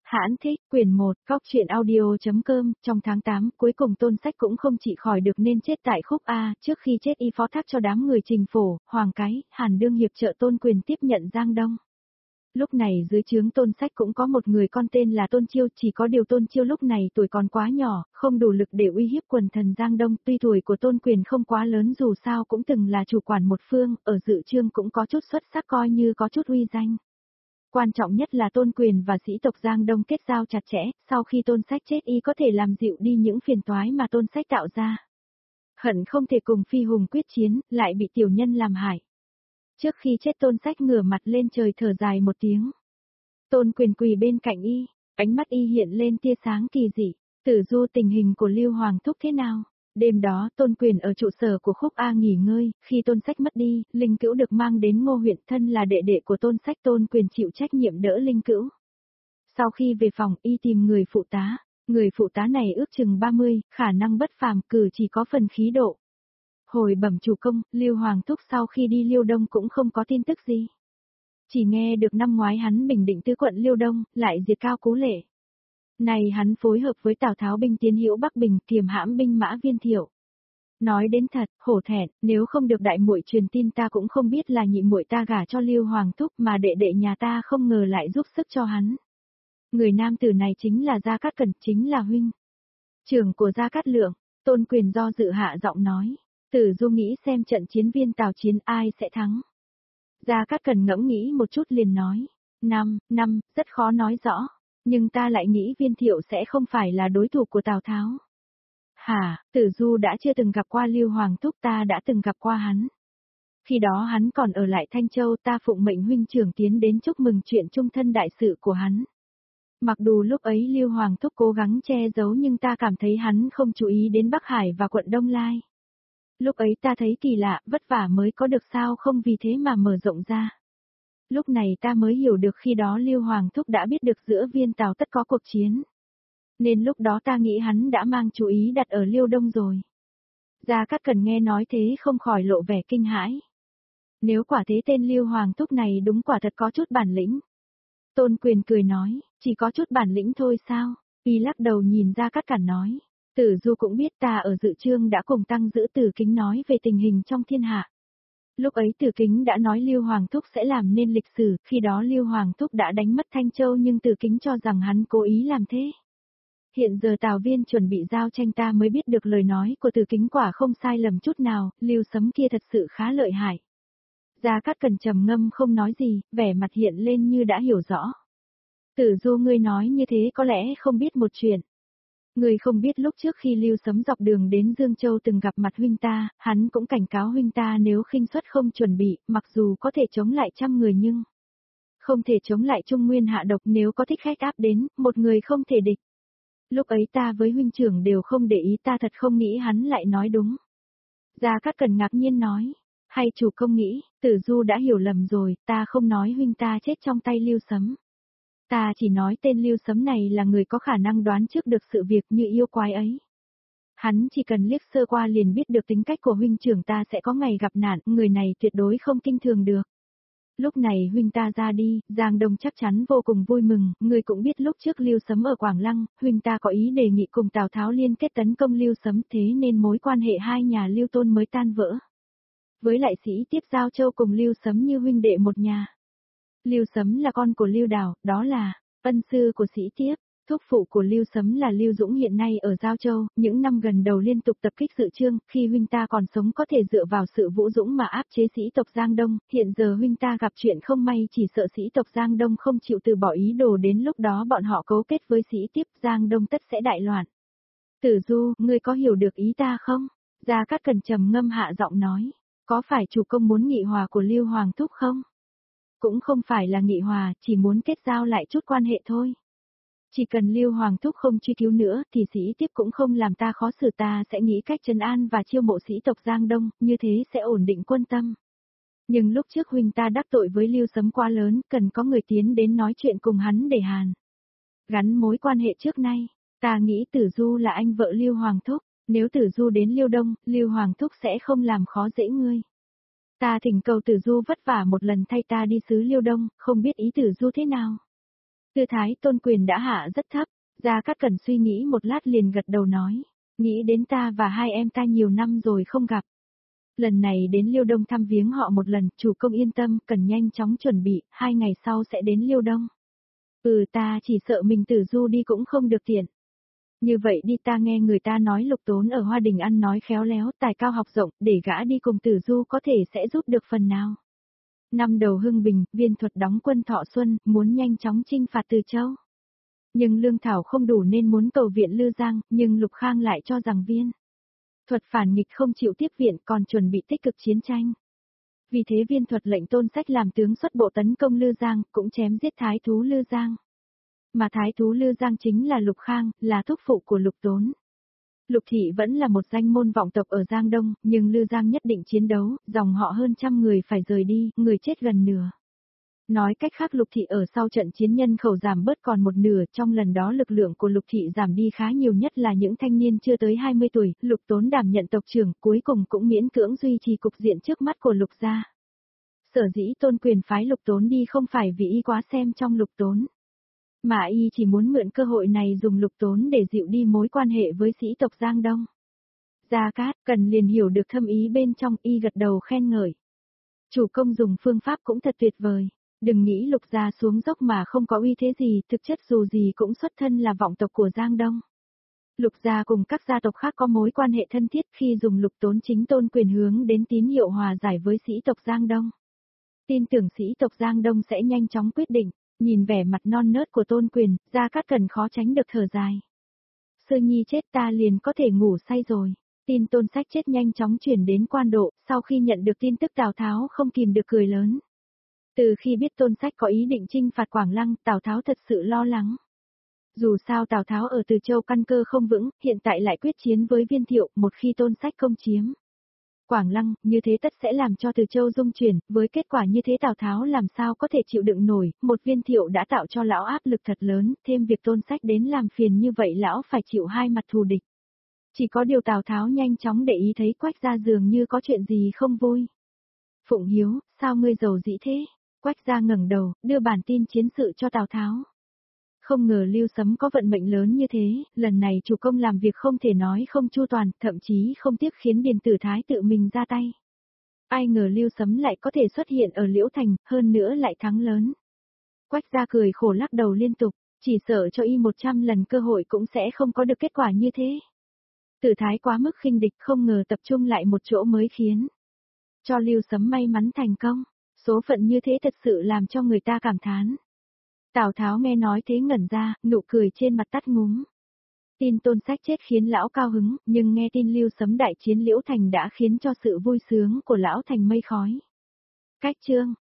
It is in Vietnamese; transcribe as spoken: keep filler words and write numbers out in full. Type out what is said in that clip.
Hãn thích, quyển một, góc truyện audio.com, trong tháng tám, cuối cùng Tôn Sách cũng không trị khỏi được nên chết tại khúc A, trước khi chết y phó thác cho đám người Trình Phổ, Hoàng Cái, Hàn Đương hiệp trợ Tôn Quyền tiếp nhận Giang Đông. Lúc này dưới trướng Tôn Sách cũng có một người con tên là Tôn Chiêu, chỉ có điều Tôn Chiêu lúc này tuổi còn quá nhỏ, không đủ lực để uy hiếp quần thần Giang Đông, tuy tuổi của Tôn Quyền không quá lớn dù sao cũng từng là chủ quản một phương, ở dự trương cũng có chút xuất sắc coi như có chút uy danh. Quan trọng nhất là Tôn Quyền và sĩ tộc Giang Đông kết giao chặt chẽ, sau khi Tôn Sách chết y có thể làm dịu đi những phiền toái mà Tôn Sách tạo ra. Hận không thể cùng Phi Hùng quyết chiến, lại bị tiểu nhân làm hại. Trước khi chết Tôn Sách ngửa mặt lên trời thở dài một tiếng. Tôn Quyền quỳ bên cạnh y, ánh mắt y hiện lên tia sáng kỳ dị. Tử Du, tình hình của Lưu Hoàng thúc thế nào? Đêm đó Tôn Quyền ở trụ sở của Khúc A nghỉ ngơi, khi Tôn Sách mất đi, Linh Cữu được mang đến Ngô huyện, thân là đệ đệ của Tôn Sách, Tôn Quyền chịu trách nhiệm đỡ Linh Cữu. Sau khi về phòng y tìm người phụ tá, người phụ tá này ước chừng ba mươi, khả năng bất phàm, cử chỉ có phần khí độ. Hồi bẩm chủ công, Lưu Hoàng thúc sau khi đi Liêu Đông cũng không có tin tức gì. Chỉ nghe được năm ngoái hắn bình định tứ quận Liêu Đông, lại diệt Cao Cú Lệ. Này hắn phối hợp với Tào Tháo binh tiến Hữu Bắc Bình, kiềm hãm binh mã Viên Thiệu. Nói đến thật, hổ thẹn, nếu không được đại muội truyền tin ta cũng không biết là nhị muội ta gả cho Lưu Hoàng thúc mà đệ đệ nhà ta không ngờ lại giúp sức cho hắn. Người nam tử này chính là Gia Cát Cẩn, chính là huynh trưởng của Gia Cát Lượng. Tôn Quyền do dự hạ giọng nói, Tử Du nghĩ xem trận chiến Viên Tào chiến ai sẽ thắng. Gia Cát Cẩn ngẫm nghĩ một chút liền nói, năm, năm, rất khó nói rõ. Nhưng ta lại nghĩ Viên Thiệu sẽ không phải là đối thủ của Tào Tháo. Hả, Tử Du đã chưa từng gặp qua Lưu Hoàng thúc, ta đã từng gặp qua hắn. Khi đó hắn còn ở lại Thanh Châu, ta phụng mệnh huynh trưởng tiến đến chúc mừng chuyện trung thân đại sự của hắn. Mặc dù lúc ấy Lưu Hoàng thúc cố gắng che giấu nhưng ta cảm thấy hắn không chú ý đến Bắc Hải và quận Đông Lai. Lúc ấy ta thấy kỳ lạ, vất vả mới có được sao không vì thế mà mở rộng ra. Lúc này ta mới hiểu được khi đó Lưu Hoàng thúc đã biết được giữa Viên Tào tất có cuộc chiến. Nên lúc đó ta nghĩ hắn đã mang chú ý đặt ở Liêu Đông rồi. Gia Cát Cẩn nghe nói thế không khỏi lộ vẻ kinh hãi. Nếu quả thế tên Lưu Hoàng thúc này đúng quả thật có chút bản lĩnh. Tôn Quyền cười nói, chỉ có chút bản lĩnh thôi sao? Y lắc đầu nhìn Gia Cát Cẩn nói, Tử Du cũng biết ta ở dự trương đã cùng Tăng Giữ Tử Kính nói về tình hình trong thiên hạ. Lúc ấy Tử Kính đã nói Lưu Hoàng thúc sẽ làm nên lịch sử, khi đó Lưu Hoàng thúc đã đánh mất Thanh Châu nhưng Tử Kính cho rằng hắn cố ý làm thế. Hiện giờ Tào Viên chuẩn bị giao tranh ta mới biết được lời nói của Tử Kính quả không sai lầm chút nào, Lưu Sấm kia thật sự khá lợi hại. Gia Cát Cẩn trầm ngâm không nói gì, vẻ mặt hiện lên như đã hiểu rõ. Tử Du, ngươi nói như thế có lẽ không biết một chuyện. Ngươi không biết lúc trước khi Lưu Sấm dọc đường đến Dương Châu từng gặp mặt huynh ta, hắn cũng cảnh cáo huynh ta nếu khinh suất không chuẩn bị, mặc dù có thể chống lại trăm người nhưng không thể chống lại Trung Nguyên hạ độc, nếu có thích khách áp đến, một người không thể địch. Lúc ấy ta với huynh trưởng đều không để ý, ta thật không nghĩ hắn lại nói đúng. Gia Cát Cẩn ngạc nhiên nói, hay chủ công nghĩ, Tử Du đã hiểu lầm rồi, ta không nói huynh ta chết trong tay Lưu Sấm. Ta chỉ nói tên Lưu Sấm này là người có khả năng đoán trước được sự việc như yêu quái ấy. Hắn chỉ cần liếc sơ qua liền biết được tính cách của huynh trưởng ta sẽ có ngày gặp nạn, người này tuyệt đối không kinh thường được. Lúc này huynh ta ra đi, Giang Đông chắc chắn vô cùng vui mừng, người cũng biết lúc trước Lưu Sấm ở Quảng Lăng, huynh ta có ý đề nghị cùng Tào Tháo liên kết tấn công Lưu Sấm, thế nên mối quan hệ hai nhà Lưu Tôn mới tan vỡ. Với lại sĩ tiếp giao châu cùng Lưu Sấm như huynh đệ một nhà. Lưu Sấm là con của Lưu Đào, đó là ân sư của sĩ tiếp. Thúc phụ của Lưu Sấm là Lưu Dũng hiện nay ở Giao Châu, những năm gần đầu liên tục tập kích Dự Trương, khi huynh ta còn sống có thể dựa vào sự vũ dũng mà áp chế sĩ tộc Giang Đông, hiện giờ huynh ta gặp chuyện không may chỉ sợ sĩ tộc Giang Đông không chịu từ bỏ ý đồ, đến lúc đó bọn họ cấu kết với sĩ tiếp, Giang Đông tất sẽ đại loạn. Tử Du, ngươi có hiểu được ý ta không? Gia Cát Cẩn trầm ngâm hạ giọng nói, có phải chủ công muốn nghị hòa của Lưu Hoàng thúc không? Cũng không phải là nghị hòa, chỉ muốn kết giao lại chút quan hệ thôi. Chỉ cần Lưu Hoàng thúc không truy cứu nữa thì sĩ tiếp cũng không làm ta khó xử, ta sẽ nghĩ cách trấn an và chiêu mộ sĩ tộc Giang Đông, như thế sẽ ổn định quân tâm. Nhưng lúc trước huynh ta đắc tội với Lưu Sấm quá lớn, cần có người tiến đến nói chuyện cùng hắn để hàn gắn mối quan hệ trước nay. Ta nghĩ Tử Du là anh vợ Lưu Hoàng thúc, nếu Tử Du đến Liêu Đông, Lưu Hoàng thúc sẽ không làm khó dễ ngươi. Ta thỉnh cầu Tử Du vất vả một lần thay ta đi xứ Liêu Đông, không biết ý Tử Du thế nào. Tư thái Tôn Quyền đã hạ rất thấp, Gia Cát Cẩn suy nghĩ một lát liền gật đầu nói, nghĩ đến ta và hai em ta nhiều năm rồi không gặp. Lần này đến Liêu Đông thăm viếng họ một lần, chủ công yên tâm, cần nhanh chóng chuẩn bị, hai ngày sau sẽ đến Liêu Đông. Ừ, ta chỉ sợ mình Tử Du đi cũng không được tiện. Như vậy đi, ta nghe người ta nói Lục Tốn ở Hoa Đình ăn nói khéo léo, tài cao học rộng, để gã đi cùng Tử Du có thể sẽ giúp được phần nào. Năm đầu Hưng Bình, Viên Thuật đóng quân Thọ Xuân, muốn nhanh chóng chinh phạt Từ Châu. Nhưng lương thảo không đủ nên muốn cầu viện Lư Giang, nhưng Lục Khang lại cho rằng Viên Thuật phản nghịch không chịu tiếp viện, còn chuẩn bị tích cực chiến tranh. Vì thế Viên Thuật lệnh Tôn Sách làm tướng xuất bộ tấn công Lư Giang, cũng chém giết thái thú Lư Giang. Mà thái thú Lư Giang chính là Lục Khang, là thúc phụ của Lục Tốn. Lục Thị vẫn là một danh môn vọng tộc ở Giang Đông, nhưng Lư Giang nhất định chiến đấu, dòng họ hơn trăm người phải rời đi, người chết gần nửa. Nói cách khác, Lục Thị ở sau trận chiến nhân khẩu giảm bớt còn một nửa, trong lần đó lực lượng của Lục Thị giảm đi khá nhiều, nhất là những thanh niên chưa tới hai mươi tuổi, Lục Tốn đảm nhận tộc trưởng, cuối cùng cũng miễn cưỡng duy trì cục diện trước mắt của Lục gia. Sở dĩ Tôn Quyền phái Lục Tốn đi không phải vì y quá xem trong Lục Tốn, mà y chỉ muốn mượn cơ hội này dùng Lục Tốn để dịu đi mối quan hệ với sĩ tộc Giang Đông. Gia Cát Cẩn liền hiểu được thâm ý bên trong, y gật đầu khen ngợi. Chủ công dùng phương pháp cũng thật tuyệt vời. Đừng nghĩ Lục gia xuống dốc mà không có uy thế gì, thực chất dù gì cũng xuất thân là vọng tộc của Giang Đông. Lục gia cùng các gia tộc khác có mối quan hệ thân thiết, khi dùng Lục Tốn chính Tôn Quyền hướng đến tín hiệu hòa giải với sĩ tộc Giang Đông. Tin tưởng sĩ tộc Giang Đông sẽ nhanh chóng quyết định, nhìn vẻ mặt non nớt của Tôn Quyền, Gia Cát Cẩn khó tránh được thở dài. Sư nhi chết ta liền có thể ngủ say rồi. Tin Tôn Sách chết nhanh chóng chuyển đến Quan Độ, sau khi nhận được tin tức Tào Tháo không kìm được cười lớn. Từ khi biết Tôn Sách có ý định chinh phạt Quảng Lăng, Tào Tháo thật sự lo lắng. Dù sao Tào Tháo ở Từ Châu căn cơ không vững, hiện tại lại quyết chiến với Viên Thiệu, một khi Tôn Sách công chiếm Quảng Lăng, như thế tất sẽ làm cho Từ Châu rung chuyển, với kết quả như thế Tào Tháo làm sao có thể chịu đựng nổi, một Viên Thiệu đã tạo cho lão áp lực thật lớn, thêm việc Tôn Sách đến làm phiền như vậy lão phải chịu hai mặt thù địch. Chỉ có điều Tào Tháo nhanh chóng để ý thấy Quách gia dường như có chuyện gì không vui. Phụng Hiếu, sao ngươi giàu dĩ thế? Quách gia ngẩng đầu, đưa bản tin chiến sự cho Tào Tháo. Không ngờ Lưu Sấm có vận mệnh lớn như thế, lần này chủ công làm việc không thể nói không chu toàn, thậm chí không tiếc khiến Điền Tử Thái tự mình ra tay. Ai ngờ Lưu Sấm lại có thể xuất hiện ở Liễu Thành, hơn nữa lại thắng lớn. Quách gia cười khổ lắc đầu liên tục, chỉ sợ cho y một trăm lần cơ hội cũng sẽ không có được kết quả như thế. Tử Thái quá mức khinh địch, không ngờ tập trung lại một chỗ mới khiến cho Lưu Sấm may mắn thành công. Số phận như thế thật sự làm cho người ta cảm thán. Tào Tháo nghe nói thế ngẩn ra, nụ cười trên mặt tắt ngúm. Tin Tôn Sách chết khiến lão cao hứng, nhưng nghe tin Lưu Sấm đại chiến Liễu Thành đã khiến cho sự vui sướng của lão thành mây khói. Cách chương